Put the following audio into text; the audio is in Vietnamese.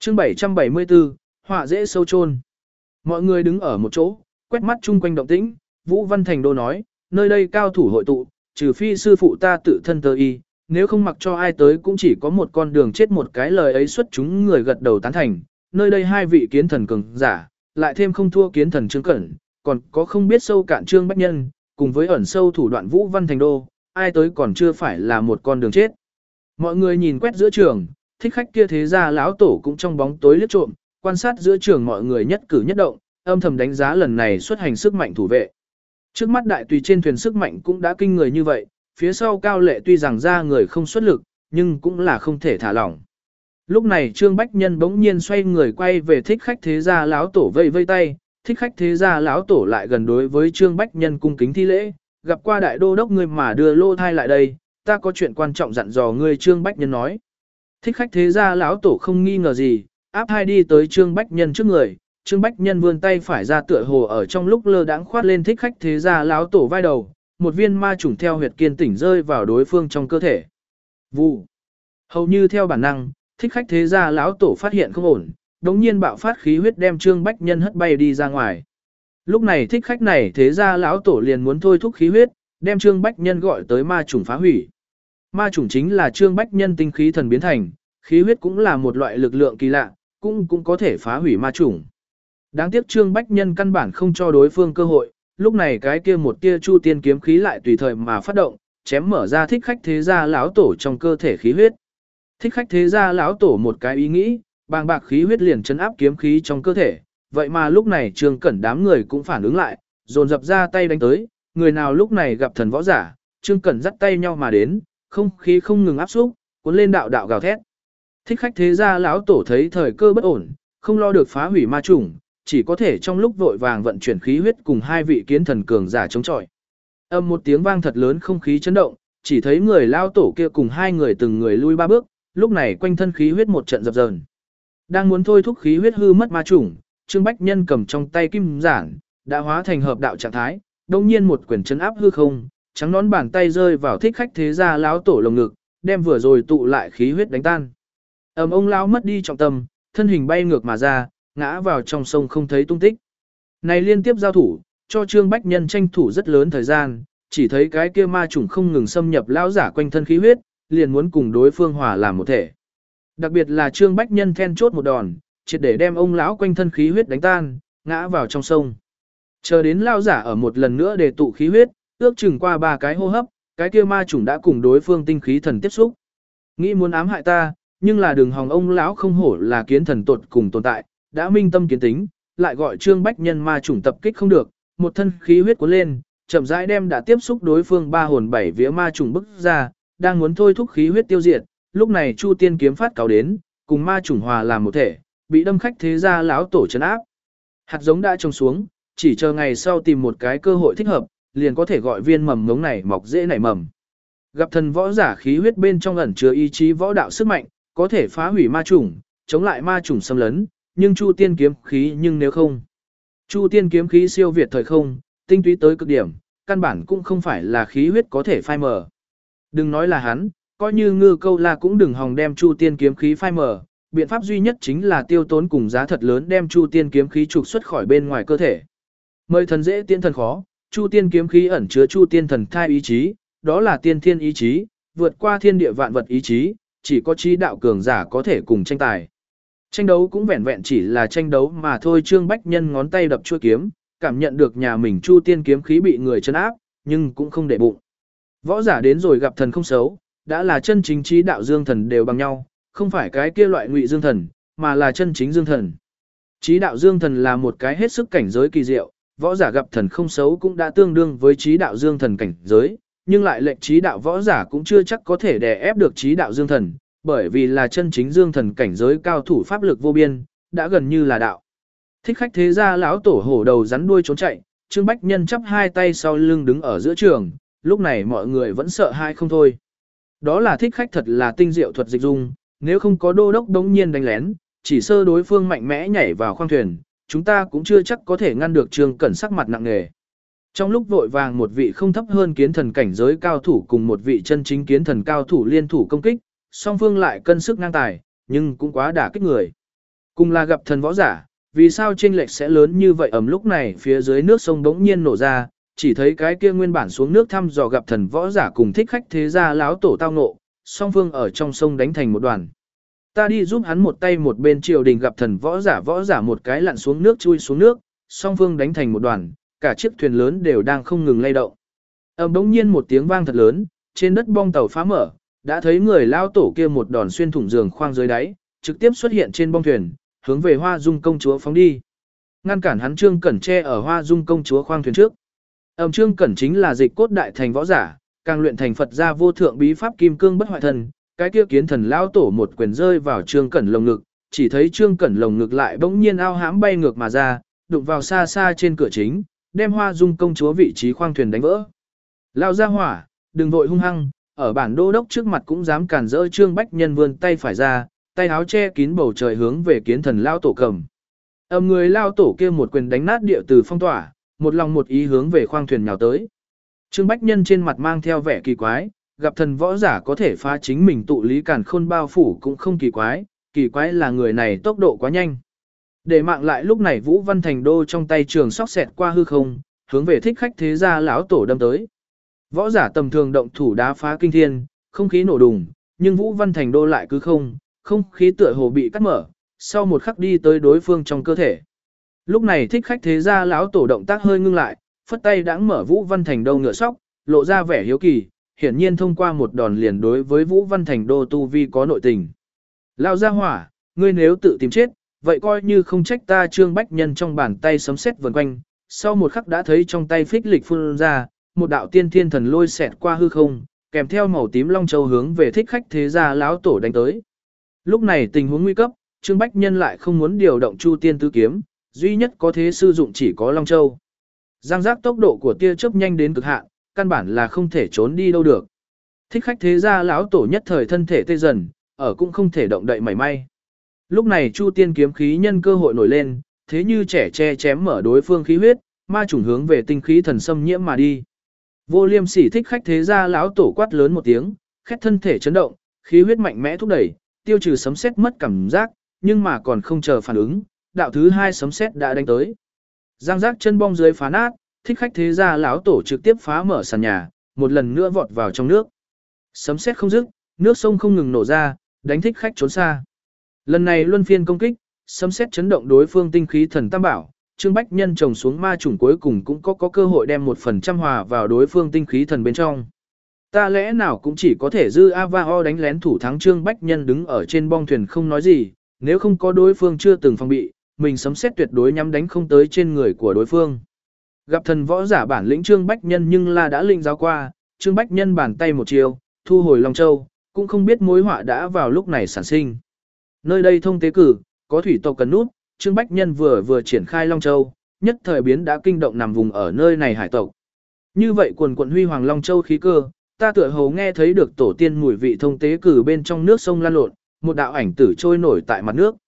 Chương 774, họa dễ sâu chôn. Mọi người đứng ở một chỗ, quét mắt chung quanh động tĩnh, Vũ Văn Thành Đô nói, nơi đây cao thủ hội tụ, trừ phi sư phụ ta tự thân tơ y, nếu không mặc cho ai tới cũng chỉ có một con đường chết một cái lời ấy xuất chúng người gật đầu tán thành, nơi đây hai vị kiến thần cường giả, lại thêm không thua kiến thần Trương Cẩn, còn có không biết sâu cạn Trương Bách Nhân, cùng với ẩn sâu thủ đoạn Vũ Văn Thành Đô, ai tới còn chưa phải là một con đường chết. Mọi người nhìn quét giữa trường, thích khách kia thế ra lão tổ cũng trong bóng tối liếc trộm, quan sát giữa trường mọi người nhất cử nhất động, âm thầm đánh giá lần này xuất hành sức mạnh thủ vệ. Trước mắt đại tùy trên thuyền sức mạnh cũng đã kinh người như vậy, phía sau Cao Lệ tuy rằng ra người không xuất lực, nhưng cũng là không thể thả lỏng. Lúc này Trương Bách Nhân bỗng nhiên xoay người quay về thích khách thế gia lão tổ vây vây tay, thích khách thế gia lão tổ lại gần đối với Trương Bách Nhân cung kính thi lễ, gặp qua đại đô đốc ngươi mà đưa lô thai lại đây, ta có chuyện quan trọng dặn dò ngươi. Trương Bách Nhân nói. Thích khách thế gia lão tổ không nghi ngờ gì, áp hai đi tới Trương Bách Nhân trước người, Trương Bách Nhân vươn tay phải ra tựa hồ ở trong lúc lơ đãng khoát lên thích khách thế gia lão tổ vai đầu, một viên ma trùng theo huyệt kiên tỉnh rơi vào đối phương trong cơ thể. Vụ. Hầu như theo bản năng, thích khách thế gia lão tổ phát hiện không ổn, đống nhiên bạo phát khí huyết đem Trương Bách Nhân hất bay đi ra ngoài. Lúc này thích khách này thế gia lão tổ liền muốn thôi thúc khí huyết, đem Trương Bách Nhân gọi tới ma trùng phá hủy. Ma trùng chính là Trương Bách Nhân tinh khí thần biến thành, khí huyết cũng là một loại lực lượng kỳ lạ, cũng có thể phá hủy ma trùng. Đáng tiếc Trương Bách Nhân căn bản không cho đối phương cơ hội, lúc này cái kia một tia chu tiên kiếm khí lại tùy thời mà phát động, chém mở ra thích khách thế gia lão tổ trong cơ thể khí huyết. Thích khách thế gia lão tổ một cái ý nghĩ, bàng bạc khí huyết liền chấn áp kiếm khí trong cơ thể, vậy mà lúc này Trương Cẩn đám người cũng phản ứng lại, dồn dập ra tay đánh tới, người nào lúc này gặp thần võ giả, Trương Cẩn dắt tay nhau mà đến, không khí không ngừng áp xúc, cuốn lên đạo đạo gào thét. Thích khách thế gia lão tổ thấy thời cơ bất ổn, không lo được phá hủy ma trùng, chỉ có thể trong lúc vội vàng vận chuyển khí huyết cùng hai vị kiến thần cường giả chống chọi. Âm một tiếng vang thật lớn, không khí chấn động, chỉ thấy người lao tổ kia cùng hai người từng người lui ba bước, lúc này quanh thân khí huyết một trận dập dờn. Đang muốn thôi thúc khí huyết hư mất ma trùng, Trương Bách Nhân cầm trong tay kim giản, đã hóa thành hợp đạo trạng thái, đồng nhiên một quyền chấn áp hư không, trắng nón bàn tay rơi vào thích khách thế gia lão tổ lồng ngực, đem vừa rồi tụ lại khí huyết đánh tan. Ông lão mất đi trọng tâm, thân hình bay ngược mà ra, ngã vào trong sông không thấy tung tích. Này liên tiếp giao thủ, cho Trương Bách Nhân tranh thủ rất lớn thời gian, chỉ thấy cái kia ma trùng không ngừng xâm nhập lão giả quanh thân khí huyết, liền muốn cùng đối phương hòa làm một thể. Đặc biệt là Trương Bách Nhân then chốt một đòn, triệt để đem ông lão quanh thân khí huyết đánh tan, ngã vào trong sông. Chờ đến lão giả ở một lần nữa để tụ khí huyết, ước chừng qua 3 cái hô hấp, cái kia ma trùng đã cùng đối phương tinh khí thần tiếp xúc. Nghĩ muốn ám hại ta, nhưng là đường hòng ông lão không hổ là kiến thần tột cùng tồn tại, đã minh tâm kiến tính, lại gọi Trương Bách Nhân ma trùng tập kích không được, một thân khí huyết cuốn lên, chậm rãi đem đã tiếp xúc đối phương 3 hồn 7 vía ma trùng bức ra, đang muốn thôi thúc khí huyết tiêu diệt, lúc này Chu Tiên kiếm phát cáo đến, cùng ma trùng hòa làm một thể, bị đâm khách thế gia lão tổ trấn áp. Hạt giống đã trồng xuống, chỉ chờ ngày sau tìm một cái cơ hội thích hợp, liền có thể gọi viên mầm ngống này mọc dễ nảy mầm. Gặp thần võ giả khí huyết bên trong ẩn chứa ý chí võ đạo sức mạnh, có thể phá hủy ma trùng, chống lại ma trùng xâm lấn, nhưng Chu Tiên kiếm khí nhưng nếu không. Chu Tiên kiếm khí siêu việt thời không, tinh túy tới cực điểm, căn bản cũng không phải là khí huyết có thể phai mờ. Đừng nói là hắn, coi như Ngư Câu La cũng đừng hòng đem Chu Tiên kiếm khí phai mờ, biện pháp duy nhất chính là tiêu tốn cùng giá thật lớn đem Chu Tiên kiếm khí trục xuất khỏi bên ngoài cơ thể. Mời thần dễ tiễn thần khó, Chu Tiên kiếm khí ẩn chứa Chu Tiên thần thai ý chí, đó là tiên thiên ý chí, vượt qua thiên địa vạn vật ý chí, chỉ có trí đạo cường giả có thể cùng tranh tài. Tranh đấu cũng vẹn vẹn chỉ là tranh đấu mà thôi. Trương Bách Nhân ngón tay đập chuôi kiếm, cảm nhận được nhà mình Chu Tiên kiếm khí bị người trấn áp, nhưng cũng không để bụng. Võ giả đến rồi gặp thần không xấu, đã là chân chính trí đạo dương thần đều bằng nhau, không phải cái kia loại ngụy dương thần, mà là chân chính dương thần. Trí đạo dương thần là một cái hết sức cảnh giới kỳ diệu, võ giả gặp thần không xấu cũng đã tương đương với trí đạo dương thần cảnh giới, nhưng lại lệnh trí đạo võ giả cũng chưa chắc có thể đè ép được trí đạo dương thần, bởi vì là chân chính dương thần cảnh giới cao thủ pháp lực vô biên, đã gần như là đạo. Thích khách thế gia lão tổ hổ đầu rắn đuôi trốn chạy, Trương Bách Nhân chắp hai tay sau lưng đứng ở giữa trường, lúc này mọi người vẫn sợ hai không thôi. Đó là thích khách thật là tinh diệu thuật dịch dung, nếu không có đô đốc đống nhiên đánh lén, chỉ sơ đối phương mạnh mẽ nhảy vào khoang thuyền, chúng ta cũng chưa chắc có thể ngăn được Trương Cẩn sắc mặt nặng nề. Trong lúc vội vàng một vị không thấp hơn kiến thần cảnh giới cao thủ cùng một vị chân chính kiến thần cao thủ liên thủ công kích, song phương lại cân sức ngang tài, nhưng cũng quá đả kích người. Cùng là gặp thần võ giả, vì sao chênh lệch sẽ lớn như vậy? Lúc này phía dưới nước sông bỗng nhiên nổ ra, chỉ thấy cái kia nguyên bản xuống nước thăm dò gặp thần võ giả cùng thích khách thế gia láo tổ tao ngộ, song phương ở trong sông đánh thành một đoàn. Ta đi giúp hắn một tay, một bên triều đình gặp thần võ giả một cái lặn xuống nước chui xuống nước, song phương đánh thành một đoàn, cả chiếc thuyền lớn đều đang không ngừng lay động. Bỗng nhiên một tiếng vang thật lớn, trên đất bong tàu phá mở, đã thấy người lao tổ kia một đòn xuyên thủng giường khoang dưới đáy, trực tiếp xuất hiện trên bong thuyền, hướng về Hoa Dung công chúa phóng đi. Ngăn cản hắn Trương Cẩn che ở Hoa Dung công chúa khoang thuyền trước. Trương Cẩn chính là dịch cốt đại thành võ giả, càng luyện thành Phật gia vô thượng bí pháp kim cương bất hoại thần, cái kia kiến thần lao tổ một quyền rơi vào Trương Cẩn lồng ngực, chỉ thấy Trương Cẩn lồng ngực lại bỗng nhiên ao hãm bay ngược mà ra, đụng vào xa xa trên cửa chính, đem Hoa Dung công chúa vị trí khoang thuyền đánh vỡ. Lao ra hỏa, đừng vội hung hăng, ở bản đô đốc trước mặt cũng dám cản rỡ. Trương Bách Nhân vươn tay phải ra, tay áo che kín bầu trời hướng về kiến thần lao tổ cầm. Người lao tổ kia một quyền đánh nát địa từ phong tỏa, một lòng một ý hướng về khoang thuyền nhào tới. Trương Bách Nhân trên mặt mang theo vẻ kỳ quái, gặp thần võ giả có thể phá chính mình tụ lý càn khôn bao phủ cũng không kỳ quái là người này tốc độ quá nhanh. Để mạng lại lúc này Vũ Văn Thành Đô trong tay trường sóc xẹt qua hư không, hướng về thích khách thế gia lão tổ đâm tới. Võ giả tầm thường động thủ đá phá kinh thiên, không khí nổ đùng, nhưng Vũ Văn Thành Đô lại cứ không khí tựa hồ bị cắt mở, sau một khắc đi tới đối phương trong cơ thể. Lúc này thích khách thế gia lão tổ động tác hơi ngưng lại, phất tay đãng mở Vũ Văn Thành Đô ngựa sóc, lộ ra vẻ hiếu kỳ, hiển nhiên thông qua một đòn liền đối với Vũ Văn Thành Đô tu vi có nội tình. Lao ra hỏa, ngươi nếu tự tìm chết, vậy coi như không trách ta. Trương Bách Nhân trong bàn tay sấm sét vần quanh, sau một khắc đã thấy trong tay phích lịch phun ra, một đạo tiên thiên thần lôi xẹt qua hư không, kèm theo màu tím long châu hướng về thích khách thế gia lão tổ đánh tới. Lúc này tình huống nguy cấp, Trương Bách Nhân lại không muốn điều động Chu Tiên Tứ Kiếm, duy nhất có thế sử dụng chỉ có long châu. Giang giác tốc độ của tia chớp nhanh đến cực hạn, căn bản là không thể trốn đi đâu được. Thích khách thế gia lão tổ nhất thời thân thể tê dần, ở cũng không thể động đậy mảy may. Lúc này Chu Tiên kiếm khí nhân cơ hội nổi lên, thế như trẻ tre chém mở đối phương khí huyết, ma chủng hướng về tinh khí thần xâm nhiễm mà đi. Vô Liêm Sỉ thích khách thế gia lão tổ quát lớn một tiếng, khét thân thể chấn động, khí huyết mạnh mẽ thúc đẩy, tiêu trừ sấm sét mất cảm giác, nhưng mà còn không chờ phản ứng, đạo thứ hai sấm sét đã đánh tới. Giang giác chân bong dưới phá nát, thích khách thế gia lão tổ trực tiếp phá mở sàn nhà, một lần nữa vọt vào trong nước. Sấm sét không dứt, nước sông không ngừng nổ ra, đánh thích khách trốn xa. Lần này luân phiên công kích, sấm sét chấn động đối phương tinh khí thần tam bảo, Trương Bách Nhân trồng xuống ma chủng cuối cùng cũng có cơ hội đem 1% hòa vào đối phương tinh khí thần bên trong. Ta lẽ nào cũng chỉ có thể dư Avao đánh lén thủ thắng. Trương Bách Nhân đứng ở trên bong thuyền không nói gì, nếu không có đối phương chưa từng phòng bị, mình sấm sét tuyệt đối nhắm đánh không tới trên người của đối phương. Gặp thần võ giả bản lĩnh Trương Bách Nhân nhưng là đã linh giáo qua, Trương Bách Nhân bàn tay một chiều, thu hồi Long Châu, cũng không biết mối họa đã vào lúc này sản sinh. Nơi đây thông tế cử, có thủy tộc cần nút, Trương Bách Nhân vừa triển khai Long Châu, nhất thời biến đã kinh động nằm vùng ở nơi này hải tộc. Như vậy quần quận huy hoàng Long Châu khí cơ, ta tựa hồ nghe thấy được tổ tiên mùi vị thông tế cử bên trong nước sông lan lộn, một đạo ảnh tử trôi nổi tại mặt nước.